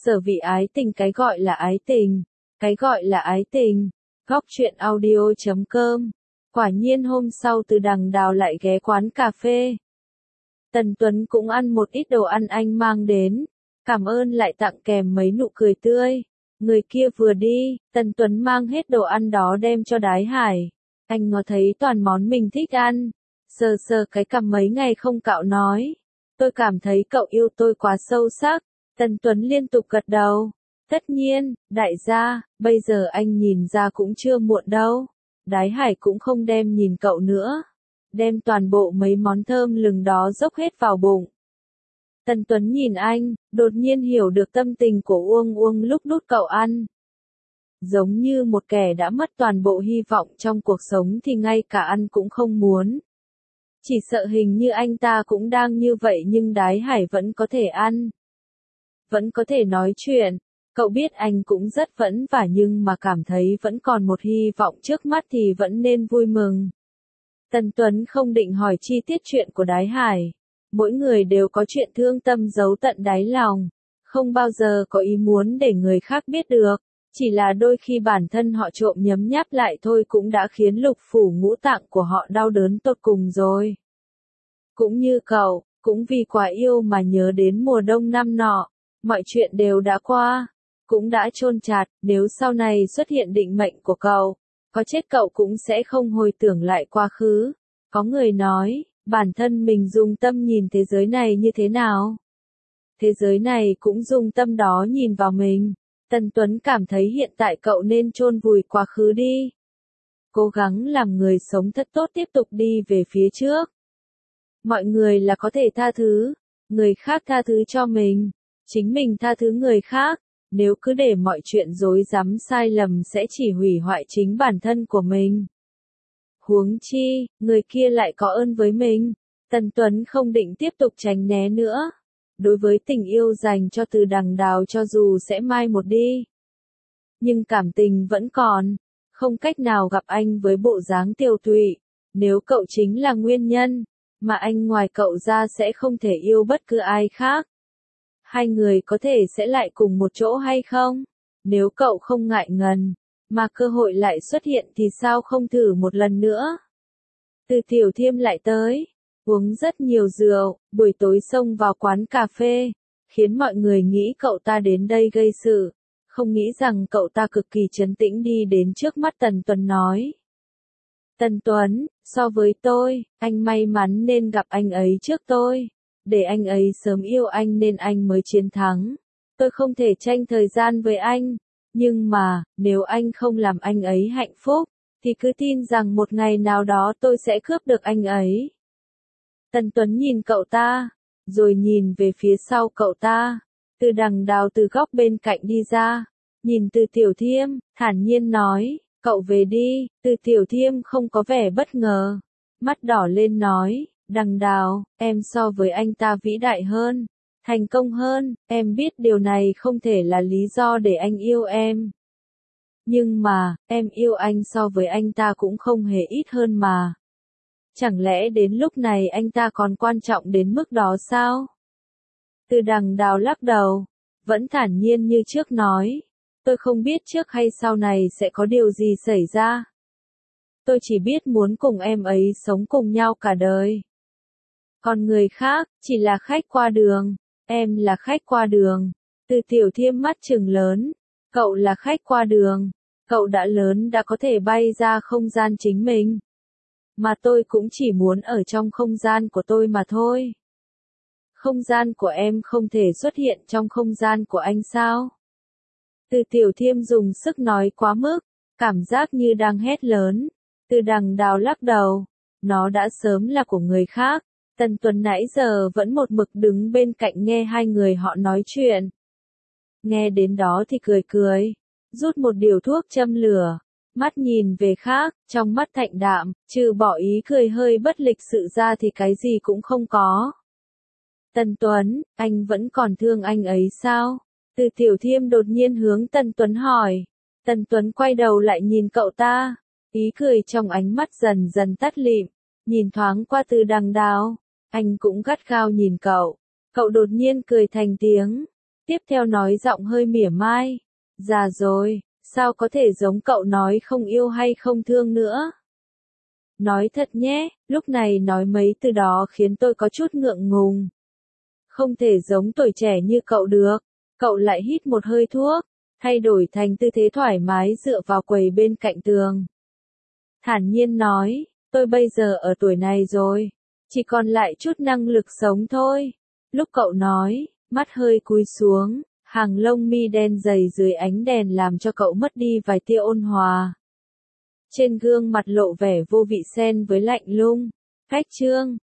Sở vị ái tình, cái gọi là ái tình. Cái gọi là ái tình. Góc truyện audio.com. Quả nhiên hôm sau Từ Đằng Đào lại ghé quán cà phê. Tần Tuấn cũng ăn một ít đồ ăn anh mang đến. Cảm ơn lại tặng kèm mấy nụ cười tươi. Người kia vừa đi, Tần Tuấn mang hết đồ ăn đó đem cho Đái Hải. Anh ngó thấy toàn món mình thích ăn. Sờ sờ cái cằm mấy ngày không cạo nói. Tôi cảm thấy cậu yêu tôi quá sâu sắc. Tần Tuấn liên tục gật đầu. Tất nhiên, đại gia, bây giờ anh nhìn ra cũng chưa muộn đâu. Đái Hải cũng không đem nhìn cậu nữa. Đem toàn bộ mấy món thơm lừng đó dốc hết vào bụng. Tần Tuấn nhìn anh, đột nhiên hiểu được tâm tình của Uông Uông lúc đút cậu ăn. Giống như một kẻ đã mất toàn bộ hy vọng trong cuộc sống thì ngay cả ăn cũng không muốn. Chỉ sợ hình như anh ta cũng đang như vậy nhưng Đái Hải vẫn có thể ăn. Vẫn có thể nói chuyện. Cậu biết anh cũng rất vất vả nhưng mà cảm thấy vẫn còn một hy vọng trước mắt thì vẫn nên vui mừng. Tần Tuấn không định hỏi chi tiết chuyện của Đái Hải. Mỗi người đều có chuyện thương tâm giấu tận đáy lòng. Không bao giờ có ý muốn để người khác biết được. Chỉ là đôi khi bản thân họ trộm nhấm nháp lại thôi cũng đã khiến lục phủ ngũ tạng của họ đau đớn tột cùng rồi. Cũng như cậu, cũng vì quá yêu mà nhớ đến mùa đông năm nọ. Mọi chuyện đều đã qua. Cũng đã chôn chặt, nếu sau này xuất hiện định mệnh của cậu, có chết cậu cũng sẽ không hồi tưởng lại quá khứ. Có người nói, bản thân mình dùng tâm nhìn thế giới này như thế nào? Thế giới này cũng dùng tâm đó nhìn vào mình. Tần Tuấn cảm thấy hiện tại cậu nên chôn vùi quá khứ đi. Cố gắng làm người sống thật tốt tiếp tục đi về phía trước. Mọi người là có thể tha thứ, người khác tha thứ cho mình, chính mình tha thứ người khác. Nếu cứ để mọi chuyện rối rắm sai lầm sẽ chỉ hủy hoại chính bản thân của mình. Huống chi, người kia lại có ơn với mình. Tần Tuấn không định tiếp tục tránh né nữa. Đối với tình yêu dành cho Từ Đằng Đào cho dù sẽ mai một đi. Nhưng cảm tình vẫn còn. Không cách nào gặp anh với bộ dáng tiều tụy. Nếu cậu chính là nguyên nhân, mà anh ngoài cậu ra sẽ không thể yêu bất cứ ai khác. Hai người có thể sẽ lại cùng một chỗ hay không? Nếu cậu không ngại ngần, mà cơ hội lại xuất hiện thì sao không thử một lần nữa? Từ Tiểu Thiêm lại tới, uống rất nhiều rượu, buổi tối xông vào quán cà phê, khiến mọi người nghĩ cậu ta đến đây gây sự. Không nghĩ rằng cậu ta cực kỳ trấn tĩnh đi đến trước mắt Tần Tuấn nói. Tần Tuấn, so với tôi, anh may mắn nên gặp anh ấy trước tôi. Để anh ấy sớm yêu anh nên anh mới chiến thắng. Tôi không thể tranh thời gian với anh. Nhưng mà, nếu anh không làm anh ấy hạnh phúc, thì cứ tin rằng một ngày nào đó tôi sẽ cướp được anh ấy. Tần Tuấn nhìn cậu ta, rồi nhìn về phía sau cậu ta. Từ Đằng Đào từ góc bên cạnh đi ra, nhìn Từ Tiểu Thiêm, thản nhiên nói, cậu về đi. Từ Tiểu Thiêm không có vẻ bất ngờ, mắt đỏ lên nói. Đằng Đào, em so với anh ta vĩ đại hơn, thành công hơn, em biết điều này không thể là lý do để anh yêu em. Nhưng mà, em yêu anh so với anh ta cũng không hề ít hơn mà. Chẳng lẽ đến lúc này anh ta còn quan trọng đến mức đó sao? Từ Đằng Đào lắc đầu, vẫn thản nhiên như trước nói, tôi không biết trước hay sau này sẽ có điều gì xảy ra. Tôi chỉ biết muốn cùng em ấy sống cùng nhau cả đời. Còn người khác, chỉ là khách qua đường. Em là khách qua đường. Từ Tiểu Thiêm mắt trừng lớn. Cậu là khách qua đường. Cậu đã lớn đã có thể bay ra không gian chính mình. Mà tôi cũng chỉ muốn ở trong không gian của tôi mà thôi. Không gian của em không thể xuất hiện trong không gian của anh sao? Từ Tiểu Thiêm dùng sức nói quá mức. Cảm giác như đang hét lớn. Từ Đằng Đào lắc đầu. Nó đã sớm là của người khác. Tần Tuấn nãy giờ vẫn một mực đứng bên cạnh nghe hai người họ nói chuyện. Nghe đến đó thì cười cười, rút một điếu thuốc châm lửa, mắt nhìn về khác, trong mắt thạnh đạm, trừ bỏ ý cười hơi bất lịch sự ra thì cái gì cũng không có. Tần Tuấn, anh vẫn còn thương anh ấy sao? Từ Tiểu Thiêm đột nhiên hướng Tần Tuấn hỏi. Tần Tuấn quay đầu lại nhìn cậu ta, ý cười trong ánh mắt dần dần tắt lịm, nhìn thoáng qua Từ Đằng Đào. Anh cũng gắt gao nhìn cậu. Cậu đột nhiên cười thành tiếng. Tiếp theo nói giọng hơi mỉa mai. Già rồi, sao có thể giống cậu nói không yêu hay không thương nữa? Nói thật nhé, lúc này nói mấy từ đó khiến tôi có chút ngượng ngùng. Không thể giống tuổi trẻ như cậu được. Cậu lại hít một hơi thuốc, thay đổi thành tư thế thoải mái dựa vào quầy bên cạnh tường. Thản nhiên nói, tôi bây giờ ở tuổi này rồi, chỉ còn lại chút năng lực sống thôi. Lúc cậu nói, mắt hơi cúi xuống, hàng lông mi đen dày dưới ánh đèn làm cho cậu mất đi vài tia ôn hòa. Trên gương mặt lộ vẻ vô vị xen với lạnh lùng. Cách chương